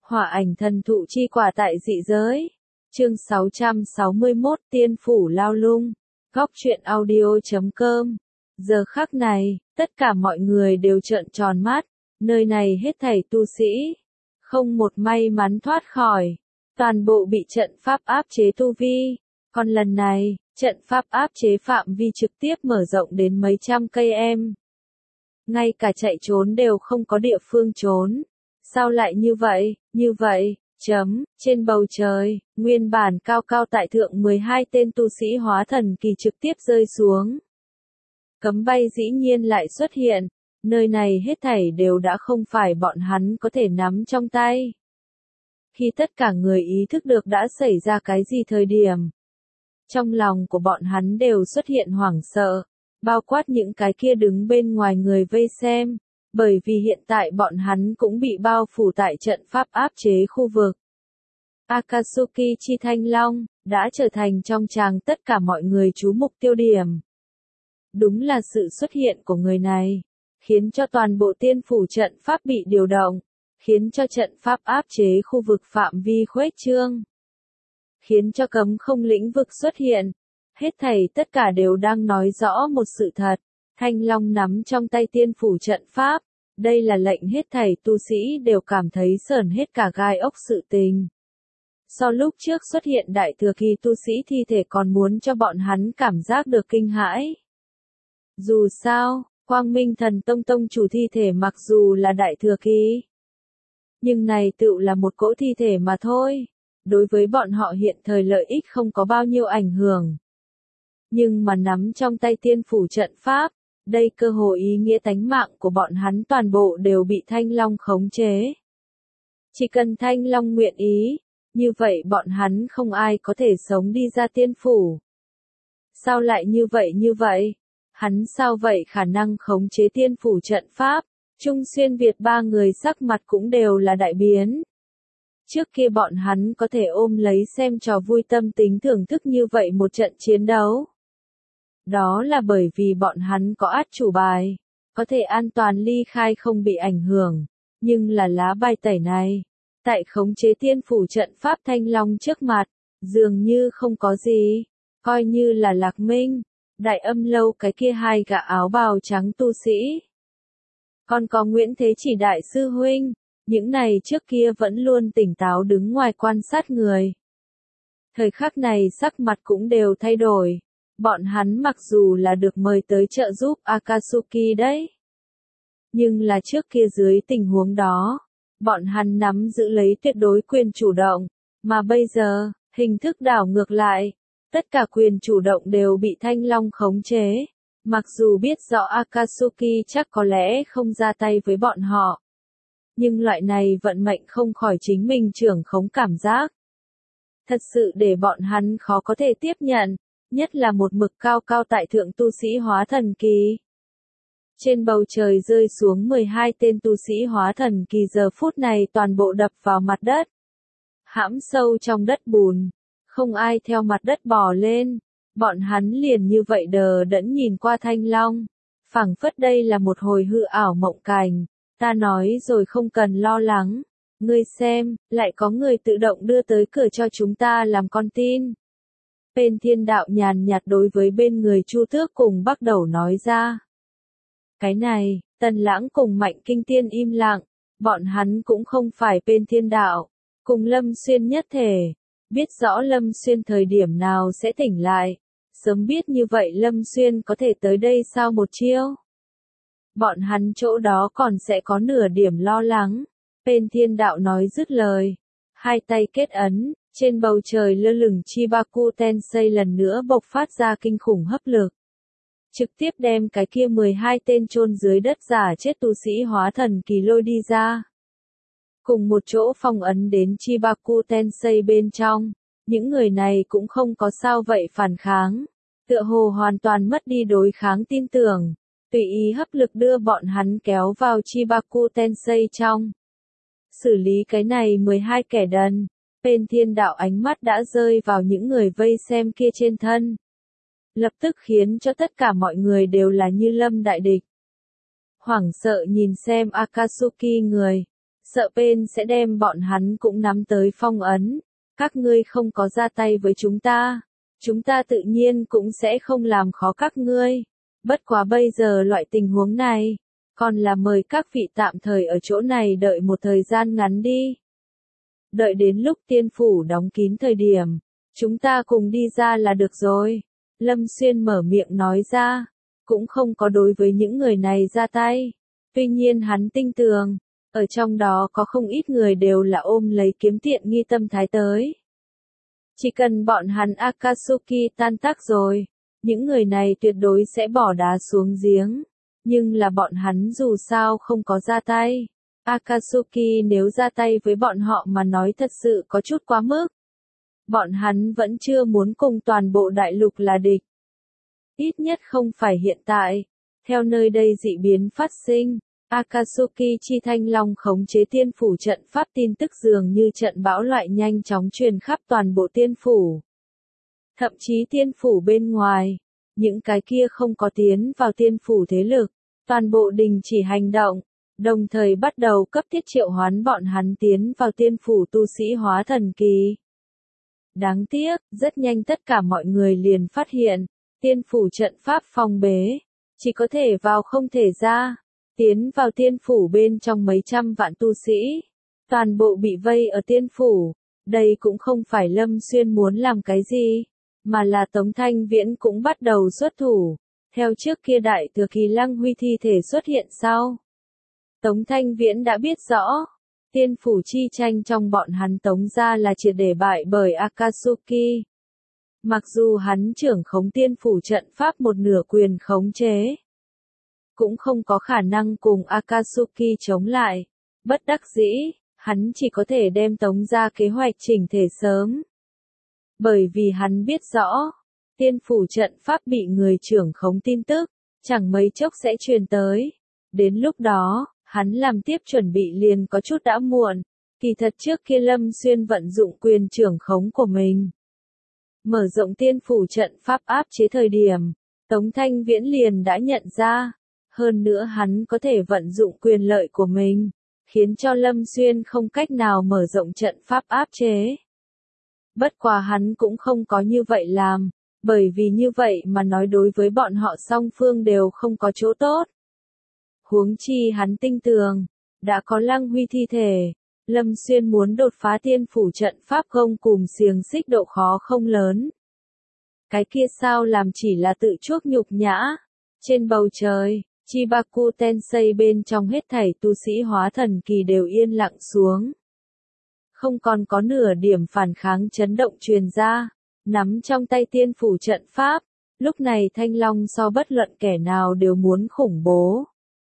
Hỏa ảnh thần thụ chi quả tại dị giới. Chương 661 Tiên phủ lao lung. Góc truyện audio.com. Giờ khắc này, tất cả mọi người đều trợn tròn mắt, nơi này hết thảy tu sĩ, không một may mắn thoát khỏi, toàn bộ bị trận pháp áp chế tu vi. Còn lần này, trận pháp áp chế phạm vi trực tiếp mở rộng đến mấy trăm cây em. Ngay cả chạy trốn đều không có địa phương trốn. Sao lại như vậy, trên bầu trời, nguyên bản cao cao tại thượng 12 tên tu sĩ hóa thần kỳ trực tiếp rơi xuống. Cấm bay dĩ nhiên lại xuất hiện, nơi này hết thảy đều đã không phải bọn hắn có thể nắm trong tay. Khi tất cả người ý thức được đã xảy ra cái gì thời điểm, trong lòng của bọn hắn đều xuất hiện hoảng sợ, bao quát những cái kia đứng bên ngoài người vây xem, bởi vì hiện tại bọn hắn cũng bị bao phủ tại trận pháp áp chế khu vực. Akatsuki chi thanh long, đã trở thành trong tràng tất cả mọi người chú mục tiêu điểm. Đúng là sự xuất hiện của người này, khiến cho toàn bộ tiên phủ trận pháp bị điều động, khiến cho trận pháp áp chế khu vực phạm vi khuếch trương, khiến cho cấm không lĩnh vực xuất hiện. Hết thảy tất cả đều đang nói rõ một sự thật, thanh long nắm trong tay tiên phủ trận pháp, đây là lệnh hết thảy tu sĩ đều cảm thấy sởn hết cả gai ốc sự tình. So lúc trước xuất hiện đại thừa kỳ tu sĩ thi thể còn muốn cho bọn hắn cảm giác được kinh hãi. Dù sao, Quang Minh Thần Tông tông chủ thi thể mặc dù là đại thừa kỳ, nhưng này tựu là một cỗ thi thể mà thôi, đối với bọn họ hiện thời lợi ích không có bao nhiêu ảnh hưởng. Nhưng mà nắm trong tay tiên phủ trận pháp, đây cơ hội ý nghĩa tánh mạng của bọn hắn toàn bộ đều bị Thanh Long khống chế. Chỉ cần Thanh Long nguyện ý, như vậy bọn hắn không ai có thể sống đi ra tiên phủ. Sao lại như vậy? Hắn sao vậy khả năng khống chế tiên phủ trận pháp? Trung Xuyên Việt ba người sắc mặt cũng đều là đại biến. Trước kia bọn hắn có thể ôm lấy xem trò vui tâm tính thưởng thức như vậy một trận chiến đấu. Đó là bởi vì bọn hắn có át chủ bài, có thể an toàn ly khai không bị ảnh hưởng, nhưng là lá bài tẩy này, tại khống chế tiên phủ trận pháp Thanh Long trước mặt, dường như không có gì, coi như là Lạc Minh, Đại Âm Lâu cái kia hai gã áo bào trắng tu sĩ. Còn có Nguyễn Thế Chỉ đại sư huynh, những này trước kia vẫn luôn tỉnh táo đứng ngoài quan sát người. Thời khắc này sắc mặt cũng đều thay đổi. Bọn hắn mặc dù là được mời tới trợ giúp Akatsuki đấy, nhưng là trước kia dưới tình huống đó, bọn hắn nắm giữ lấy tuyệt đối quyền chủ động, mà bây giờ, hình thức đảo ngược lại, tất cả quyền chủ động đều bị Thanh Long khống chế, mặc dù biết rõ Akatsuki chắc có lẽ không ra tay với bọn họ, nhưng loại này vận mệnh không khỏi chính mình trưởng khống cảm giác. Thật sự để bọn hắn khó có thể tiếp nhận. Nhất là một mực cao cao tại thượng tu sĩ hóa thần kỳ. Trên bầu trời rơi xuống 12 tên tu sĩ hóa thần kỳ giờ phút này toàn bộ đập vào mặt đất. Hãm sâu trong đất bùn, không ai theo mặt đất bò lên, bọn hắn liền như vậy đờ đẫn nhìn qua Thanh Long. Phảng phất đây là một hồi hư ảo mộng cảnh, ta nói rồi không cần lo lắng, ngươi xem, lại có người tự động đưa tới cửa cho chúng ta làm con tin. Bên Thiên Đạo nhàn nhạt đối với bên người Chu Tước cùng bắt đầu nói ra. Cái này, Tần Lãng cùng Mạnh Kinh Tiên im lặng, bọn hắn cũng không phải bên Thiên Đạo, cùng Lâm Xuyên nhất thể, biết rõ Lâm Xuyên thời điểm nào sẽ tỉnh lại, sớm biết như vậy Lâm Xuyên có thể tới đây sao một chiêu. Bọn hắn chỗ đó còn sẽ có nửa điểm lo lắng, bên Thiên Đạo nói dứt lời, hai tay kết ấn. Trên bầu trời lơ lửng Chibaku Tensei lần nữa bộc phát ra kinh khủng hấp lực. Trực tiếp đem cái kia 12 tên chôn dưới đất giả chết tu sĩ hóa thần kỳ lôi đi ra. Cùng một chỗ phong ấn đến Chibaku Tensei bên trong, những người này cũng không có sao vậy phản kháng. Tựa hồ hoàn toàn mất đi đối kháng tin tưởng, tùy ý hấp lực đưa bọn hắn kéo vào Chibaku Tensei trong. Xử lý cái này 12 kẻ đần. Bên Thiên Đạo ánh mắt đã rơi vào những người vây xem kia trên thân. Lập tức khiến cho tất cả mọi người đều là như lâm đại địch. Hoảng sợ nhìn xem Akatsuki người. sợ Pain sẽ đem bọn hắn cũng nắm tới phong ấn. Các ngươi không có ra tay với chúng ta tự nhiên cũng sẽ không làm khó các ngươi. Bất quá bây giờ loại tình huống này, còn là mời các vị tạm thời ở chỗ này đợi một thời gian ngắn đi. Đợi đến lúc tiên phủ đóng kín thời điểm, chúng ta cùng đi ra là được rồi. Lâm Xuyên mở miệng nói ra, cũng không có đối với những người này ra tay. Tuy nhiên hắn tin tưởng, ở trong đó có không ít người đều là ôm lấy kiếm tiện nghi tâm thái tới. Chỉ cần bọn hắn Akatsuki tan tác rồi, những người này tuyệt đối sẽ bỏ đá xuống giếng. Nhưng là bọn hắn dù sao không có ra tay. Akatsuki nếu ra tay với bọn họ mà nói thật sự có chút quá mức. Bọn hắn vẫn chưa muốn cùng toàn bộ đại lục là địch. Ít nhất không phải hiện tại. Theo nơi đây dị biến phát sinh, Akatsuki chi thanh long khống chế tiên phủ trận pháp tin tức dường như trận bão loại nhanh chóng truyền khắp toàn bộ tiên phủ. Thậm chí tiên phủ bên ngoài, những cái kia không có tiến vào tiên phủ thế lực, toàn bộ đình chỉ hành động, đồng thời bắt đầu cấp thiết triệu hoán bọn hắn tiến vào tiên phủ tu sĩ hóa thần kỳ. Đáng tiếc, rất nhanh tất cả mọi người liền phát hiện, tiên phủ trận pháp phong bế, chỉ có thể vào không thể ra, tiến vào tiên phủ bên trong mấy trăm vạn tu sĩ, toàn bộ bị vây ở tiên phủ, đây cũng không phải Lâm Xuyên muốn làm cái gì, mà là Tống Thanh Viễn cũng bắt đầu xuất thủ, theo trước kia đại thừa kỳ Lăng Huy thi thể xuất hiện sau. Tống Thanh Viễn đã biết rõ, tiên phủ chi tranh trong bọn hắn Tống gia là triệt để bại bởi Akatsuki. Mặc dù hắn trưởng khống tiên phủ trận pháp một nửa quyền khống chế, cũng không có khả năng cùng Akatsuki chống lại. Bất đắc dĩ, hắn chỉ có thể đem Tống gia kế hoạch chỉnh thể sớm. Bởi vì hắn biết rõ, tiên phủ trận pháp bị người trưởng khống tin tức, chẳng mấy chốc sẽ truyền tới. Đến lúc đó, hắn làm tiếp chuẩn bị liền có chút đã muộn. Kỳ thật trước kia Lâm Xuyên vận dụng quyền trưởng khống của mình, mở rộng tiên phủ trận pháp áp chế thời điểm, Tống Thanh Viễn liền đã nhận ra. Hơn nữa hắn có thể vận dụng quyền lợi của mình, khiến cho Lâm Xuyên không cách nào mở rộng trận pháp áp chế. Bất quá hắn cũng không có như vậy làm, bởi vì như vậy mà nói đối với bọn họ song phương đều không có chỗ tốt. Huống chi hắn tin tưởng, đã có Lăng Huy thi thể, Lâm Xuyên muốn đột phá tiên phủ trận pháp gông cùm xiềng xích độ khó không lớn. Cái kia sao làm chỉ là tự chuốc nhục nhã. Trên bầu trời, Chibaku Tensei bên trong hết thảy tu sĩ hóa thần kỳ đều yên lặng xuống. Không còn có nửa điểm phản kháng chấn động truyền ra, nắm trong tay tiên phủ trận pháp, lúc này Thanh Long so bất luận kẻ nào đều muốn khủng bố.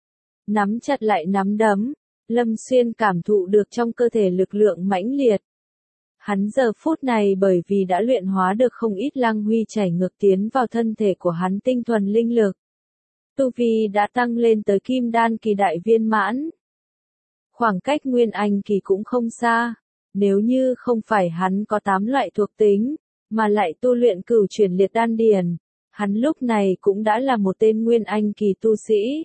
Nắm chặt lại nắm đấm, Lâm Xuyên cảm thụ được trong cơ thể lực lượng mãnh liệt. Hắn giờ phút này bởi vì đã luyện hóa được không ít Lăng Huy chảy ngược tiến vào thân thể của hắn tinh thuần linh lực. Tu vi đã tăng lên tới kim đan kỳ đại viên mãn. Khoảng cách nguyên anh kỳ cũng không xa, nếu như không phải hắn có 8 loại thuộc tính, mà lại tu luyện cửu chuyển liệt đan điền, hắn lúc này cũng đã là một tên nguyên anh kỳ tu sĩ.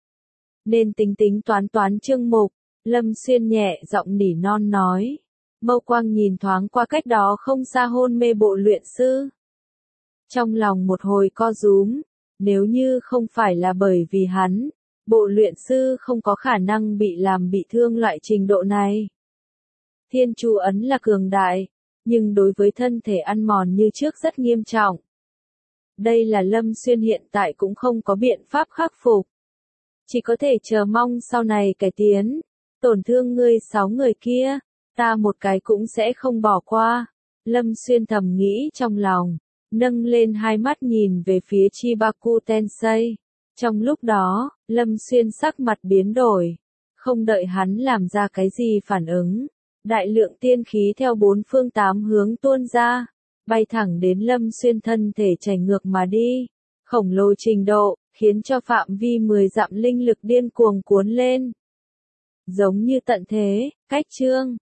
Nên tính tính toán chương mục, Lâm Xuyên nhẹ giọng nỉ non nói. Mâu quang nhìn thoáng qua cách đó không xa hôn mê bộ luyện sư. Trong lòng một hồi co rúm, nếu như không phải là bởi vì hắn, bộ luyện sư không có khả năng bị làm bị thương loại trình độ này. Thiên chú ấn là cường đại, nhưng đối với thân thể ăn mòn như trước rất nghiêm trọng. Đây là Lâm Xuyên hiện tại cũng không có biện pháp khắc phục. Chỉ có thể chờ mong sau này cải tiến, tổn thương ngươi 6 người kia, ta một cái cũng sẽ không bỏ qua. Lâm Xuyên thầm nghĩ trong lòng, nâng lên hai mắt nhìn về phía Chibaku Tensei. Trong lúc đó, Lâm Xuyên sắc mặt biến đổi, không đợi hắn làm ra cái gì phản ứng. Đại lượng tiên khí theo bốn phương tám hướng tuôn ra, bay thẳng đến Lâm Xuyên thân thể chảy ngược mà đi. Khổng lồ trình độ, khiến cho phạm vi 10 dặm linh lực điên cuồng cuốn lên. Giống như tận thế, cách chương.